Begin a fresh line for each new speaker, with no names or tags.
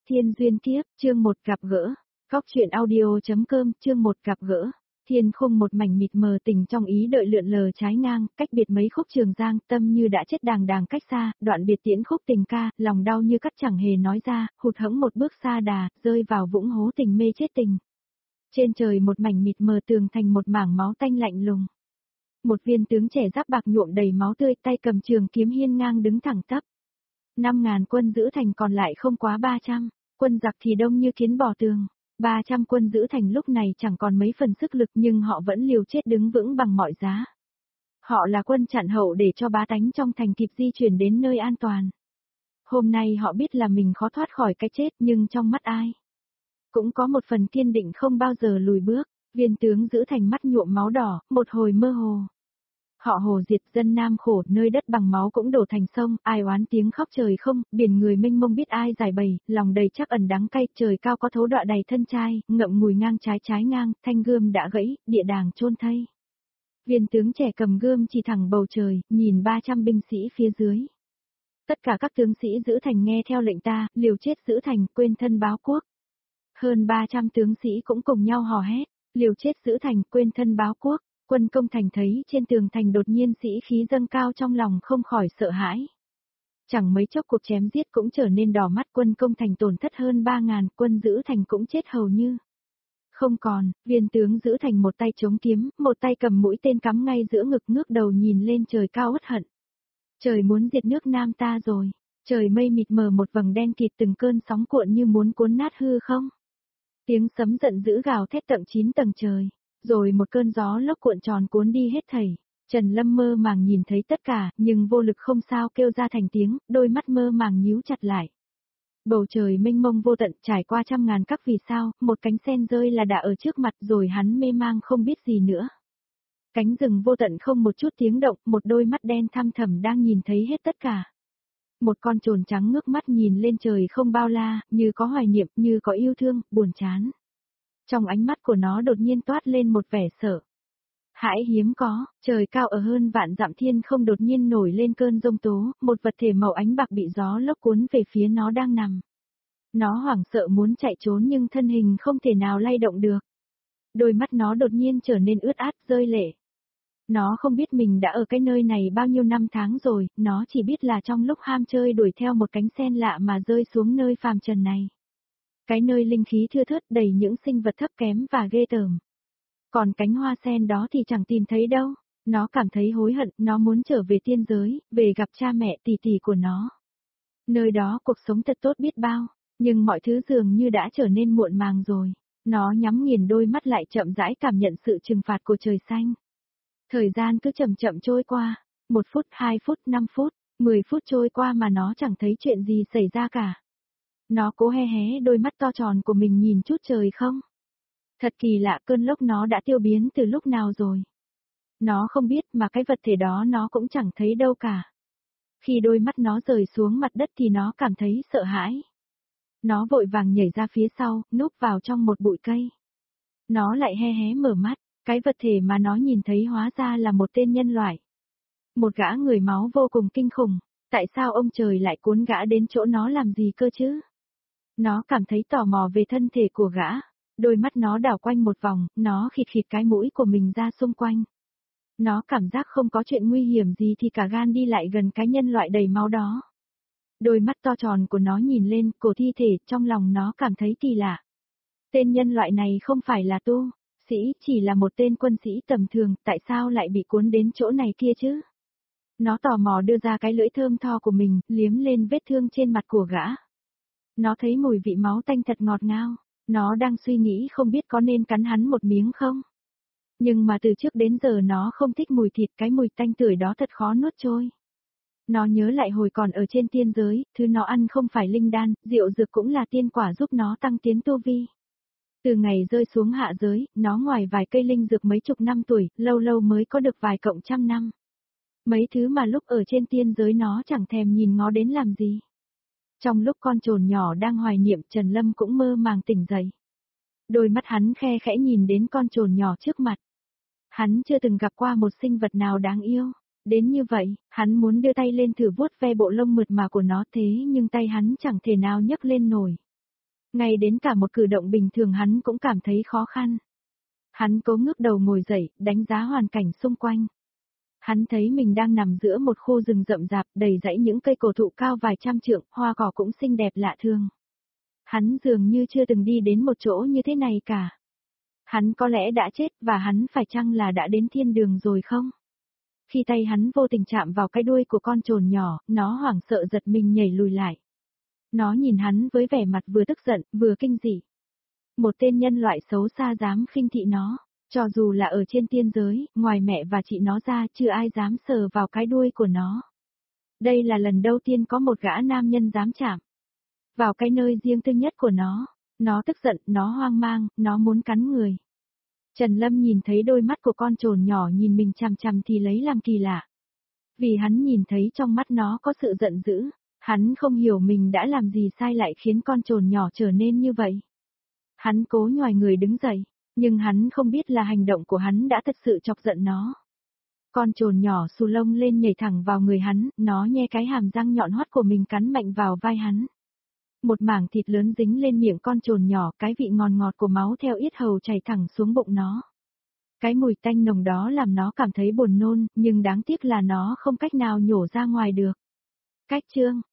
Thiên duyên kiếp, chương 1 gặp gỡ. Góc truyện audio.com, chương 1 gặp gỡ. Thiên khung một mảnh mịt mờ, tình trong ý đợi lượn lờ trái ngang, cách biệt mấy khúc trường giang, tâm như đã chết đàng đàng cách xa, đoạn biệt tiễn khúc tình ca, lòng đau như cắt chẳng hề nói ra, hụt hẫng một bước xa đà, rơi vào vũng hố tình mê chết tình. Trên trời một mảnh mịt mờ tường thành một mảng máu tanh lạnh lùng. Một viên tướng trẻ giáp bạc nhuộm đầy máu tươi, tay cầm trường kiếm hiên ngang đứng thẳng tắp. 5.000 quân giữ thành còn lại không quá 300, quân giặc thì đông như kiến bò tường. 300 quân giữ thành lúc này chẳng còn mấy phần sức lực, nhưng họ vẫn liều chết đứng vững bằng mọi giá. Họ là quân chặn hậu để cho bá tánh trong thành kịp di chuyển đến nơi an toàn. Hôm nay họ biết là mình khó thoát khỏi cái chết, nhưng trong mắt ai cũng có một phần kiên định không bao giờ lùi bước. Viên tướng giữ thành mắt nhuộm máu đỏ, một hồi mơ hồ. Họ hồ diệt dân Nam khổ, nơi đất bằng máu cũng đổ thành sông, ai oán tiếng khóc trời không, biển người mênh mông biết ai giải bày, lòng đầy chắc ẩn đắng cay, trời cao có thấu đọa đầy thân trai, ngậm ngùi ngang trái ngang, thanh gươm đã gãy, địa đàng chôn thây. Viên tướng trẻ cầm gươm chỉ thẳng bầu trời, nhìn 300 binh sĩ phía dưới. Tất cả các tướng sĩ giữ thành nghe theo lệnh ta, liều chết giữ thành, quên thân báo quốc. Hơn 300 tướng sĩ cũng cùng nhau hò hét, liều chết giữ thành, quên thân báo quốc. Quân công thành thấy trên tường thành đột nhiên sĩ khí dâng cao, trong lòng không khỏi sợ hãi. Chẳng mấy chốc cuộc chém giết cũng trở nên đỏ mắt, quân công thành tổn thất hơn 3.000, quân giữ thành cũng chết hầu như không còn. Viên tướng giữ thành một tay chống kiếm, một tay cầm mũi tên cắm ngay giữa ngực, ngước đầu nhìn lên trời cao uất hận. Trời muốn diệt nước Nam ta rồi. Trời mây mịt mờ một vầng đen kịt, từng cơn sóng cuộn như muốn cuốn nát hư không. Tiếng sấm giận dữ gào thét tận 9 tầng trời. Rồi một cơn gió lốc cuộn tròn cuốn đi hết thảy. Trần Lâm mơ màng nhìn thấy tất cả, nhưng vô lực không sao kêu ra thành tiếng, đôi mắt mơ màng nhíu chặt lại. Bầu trời mênh mông vô tận, trải qua 100.000 các vì sao, một cánh sen rơi là đã ở trước mặt, rồi hắn mê mang không biết gì nữa. Cánh rừng vô tận không một chút tiếng động, một đôi mắt đen thăm thẳm đang nhìn thấy hết tất cả. Một con chồn trắng ngước mắt nhìn lên trời không bao la, như có hoài niệm, như có yêu thương, buồn chán. Trong ánh mắt của nó đột nhiên toát lên một vẻ sợ hãi hiếm có. Trời cao ở hơn vạn dặm thiên không đột nhiên nổi lên cơn giông tố, một vật thể màu ánh bạc bị gió lốc cuốn về phía nó đang nằm. Nó hoảng sợ muốn chạy trốn nhưng thân hình không thể nào lay động được. Đôi mắt nó đột nhiên trở nên ướt át, rơi lệ. Nó không biết mình đã ở cái nơi này bao nhiêu năm tháng rồi, nó chỉ biết là trong lúc ham chơi đuổi theo một cánh sen lạ mà rơi xuống nơi phàm trần này. Cái nơi linh khí thưa thớt đầy những sinh vật thấp kém và ghê tởm. Còn cánh hoa sen đó thì chẳng tìm thấy đâu. Nó cảm thấy hối hận, nó muốn trở về tiên giới, về gặp cha mẹ tỷ tỷ của nó. Nơi đó cuộc sống thật tốt biết bao, nhưng mọi thứ dường như đã trở nên muộn màng rồi. Nó nhắm nghiền đôi mắt lại, chậm rãi cảm nhận sự trừng phạt của trời xanh. Thời gian cứ chậm chậm trôi qua, 1 phút, 2 phút, 5 phút, 10 phút trôi qua mà nó chẳng thấy chuyện gì xảy ra cả. Nó cố hé hé đôi mắt to tròn của mình nhìn chút trời không. Thật kỳ lạ, cơn lốc nó đã tiêu biến từ lúc nào rồi. Nó không biết, mà cái vật thể đó nó cũng chẳng thấy đâu cả. Khi đôi mắt nó rời xuống mặt đất thì nó cảm thấy sợ hãi. Nó vội vàng nhảy ra phía sau, núp vào trong một bụi cây. Nó lại hé hé mở mắt, cái vật thể mà nó nhìn thấy hóa ra là một tên nhân loại. Một gã người máu vô cùng kinh khủng. Tại sao ông trời lại cuốn gã đến chỗ nó làm gì cơ chứ? Nó cảm thấy tò mò về thân thể của gã. Đôi mắt nó đảo quanh một vòng, nó khịt khịt cái mũi của mình ra xung quanh. Nó cảm giác không có chuyện nguy hiểm gì thì cả gan đi lại gần cái nhân loại đầy máu đó. Đôi mắt to tròn của nó nhìn lên cổ thi thể, trong lòng nó cảm thấy kỳ lạ. Tên nhân loại này không phải là tu sĩ, chỉ là một tên quân sĩ tầm thường, tại sao lại bị cuốn đến chỗ này kia chứ? Nó tò mò đưa ra cái lưỡi thơm tho của mình, liếm lên vết thương trên mặt của gã. Nó thấy mùi vị máu tanh thật ngọt ngào. Nó đang suy nghĩ không biết có nên cắn hắn một miếng không. Nhưng mà từ trước đến giờ nó không thích mùi thịt, cái mùi tanh tưởi đó thật khó nuốt trôi. Nó nhớ lại hồi còn ở trên tiên giới, thứ nó ăn không phải linh đan, rượu dược cũng là tiên quả giúp nó tăng tiến tu vi. Từ ngày rơi xuống hạ giới, nó ngoài vài cây linh dược mấy chục năm tuổi, lâu lâu mới có được vài cộng trăm năm. Mấy thứ mà lúc ở trên tiên giới nó chẳng thèm nhìn ngó đến làm gì. Trong lúc con trồn nhỏ đang hoài niệm, Trần Lâm cũng mơ màng tỉnh dậy. Đôi mắt hắn khe khẽ nhìn đến con trồn nhỏ trước mặt. Hắn chưa từng gặp qua một sinh vật nào đáng yêu. Đến như vậy, hắn muốn đưa tay lên thử vuốt ve bộ lông mượt mà của nó, thế nhưng tay hắn chẳng thể nào nhấc lên nổi. Ngay đến cả một cử động bình thường hắn cũng cảm thấy khó khăn. Hắn cố ngước đầu ngồi dậy, đánh giá hoàn cảnh xung quanh. Hắn thấy mình đang nằm giữa một khu rừng rậm rạp đầy dãy những cây cổ thụ cao vài trăm trượng, hoa cỏ cũng xinh đẹp lạ thường. Hắn dường như chưa từng đi đến một chỗ như thế này cả. Hắn có lẽ đã chết và hắn phải chăng là đã đến thiên đường rồi không? Khi tay hắn vô tình chạm vào cái đuôi của con trồn nhỏ, nó hoảng sợ giật mình nhảy lùi lại. Nó nhìn hắn với vẻ mặt vừa tức giận, vừa kinh dị. Một tên nhân loại xấu xa dám khinh thị nó, cho dù là ở trên tiên giới, ngoài mẹ và chị nó ra chưa ai dám sờ vào cái đuôi của nó. Đây là lần đầu tiên có một gã nam nhân dám chạm vào cái nơi riêng tư nhất của nó. Nó tức giận, nó hoang mang, nó muốn cắn người. Trần Lâm nhìn thấy đôi mắt của con trồn nhỏ nhìn mình chằm chằm thì lấy làm kỳ lạ. Vì hắn nhìn thấy trong mắt nó có sự giận dữ, hắn không hiểu mình đã làm gì sai lại khiến con trồn nhỏ trở nên như vậy. Hắn cố nhoài người đứng dậy, nhưng hắn không biết là hành động của hắn đã thật sự chọc giận nó. Con trồn nhỏ xù lông lên nhảy thẳng vào người hắn, nó nhe cái hàm răng nhọn hoắt của mình cắn mạnh vào vai hắn. Một mảng thịt lớn dính lên miệng con trồn nhỏ, cái vị ngọt ngọt của máu theo yết hầu chảy thẳng xuống bụng nó. Cái mùi tanh nồng đó làm nó cảm thấy buồn nôn, nhưng đáng tiếc là nó không cách nào nhổ ra ngoài được. Cách chương